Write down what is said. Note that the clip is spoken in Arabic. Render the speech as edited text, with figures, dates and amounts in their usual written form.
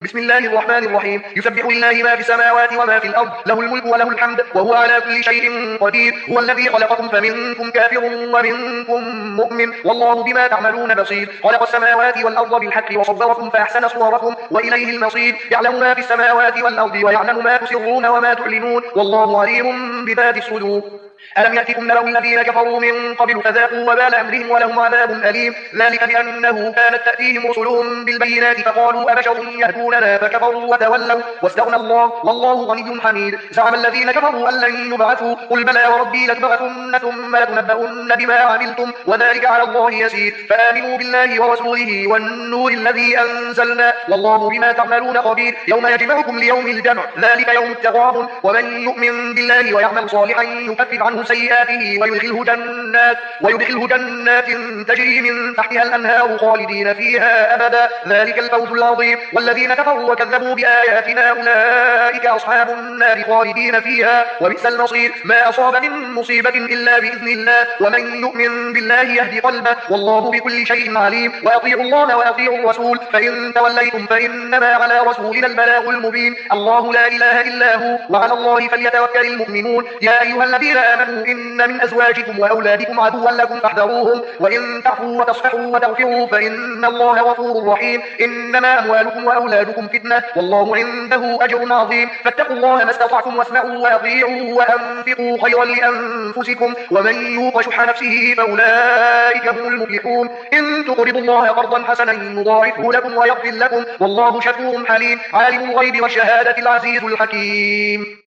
بسم الله الرحمن الرحيم. يسبح لله ما في السماوات وما في الأرض، له الملك وله الحمد وهو على كل شيء قدير. هو الذي خلقكم فمنكم كافر ومنكم مؤمن، والله بما تعملون بصير. خلق السماوات والأرض بالحق وصوركم فأحسن صوركم وإليه المصير. يعلم ما في السماوات والأرض ويعلم ما تسرون وما تعلنون، والله عليم بذات الصدور. ألم يأتكم نبأ الذين كفروا من قبل فذاقوا وبال أمرهم ولهم عذاب أليم. ذلك بأنه كانت تأتيهم رسلهم بالبينات فقالوا أبشر يهدوننا فكفروا وتولوا واستغنى الله والله غني حميد. زعم الذين كفروا أن لن يبعثوا، قل بلى وربي لتبعثن ثم لتنبؤن بما عملتم وذلك على الله يسير. فآمنوا بالله ورسوله والنور الذي أنزلنا، والله بما تعملون خبير. يوم يجمعكم ليوم الجمع، ذلك يوم التغابن. ومن يؤمن بالله ويعمل صالحا يكفر عنه سيئاته ويدخله جنات تجري من تحتها الأنهار خالدين فيها أبدا، ذلك الفوز العظيم. والذين كفروا وكذبوا بآياتنا أولئك أصحاب النار خالدين فيها وبئس المصير. ما أصاب من مصيبة إلا بإذن الله، ومن يؤمن بالله يهدي قلبه، والله بكل شيء عليم. وأطيعوا الله وأطيعوا الرسول، فإن توليتم فإنما على رسولنا البلاغ المبين. الله لا إله إلا هو وعلى الله فليتوكل المؤمنون. يا أيها الذين آمنوا إن من أزواجكم وأولادكم عدوا لكم فاحذروهم، وإن تعفوا وتصفحوا وتغفروا فإن الله غفور رحيم. إنما أموالكم وأولادكم فتنة، والله عنده أجر عظيم. فاتقوا الله ما استطعتم واسمعوا وأطيعوا وأنفقوا خيرا لأنفسكم، ومن يوق شح نفسه فأولئك هم المفلحون. إن تقرضوا الله قرضا حسنا يضاعفه لكم ويغفر لكم، والله شكور حليم. عالم الغيب والشهادة العزيز الحكيم.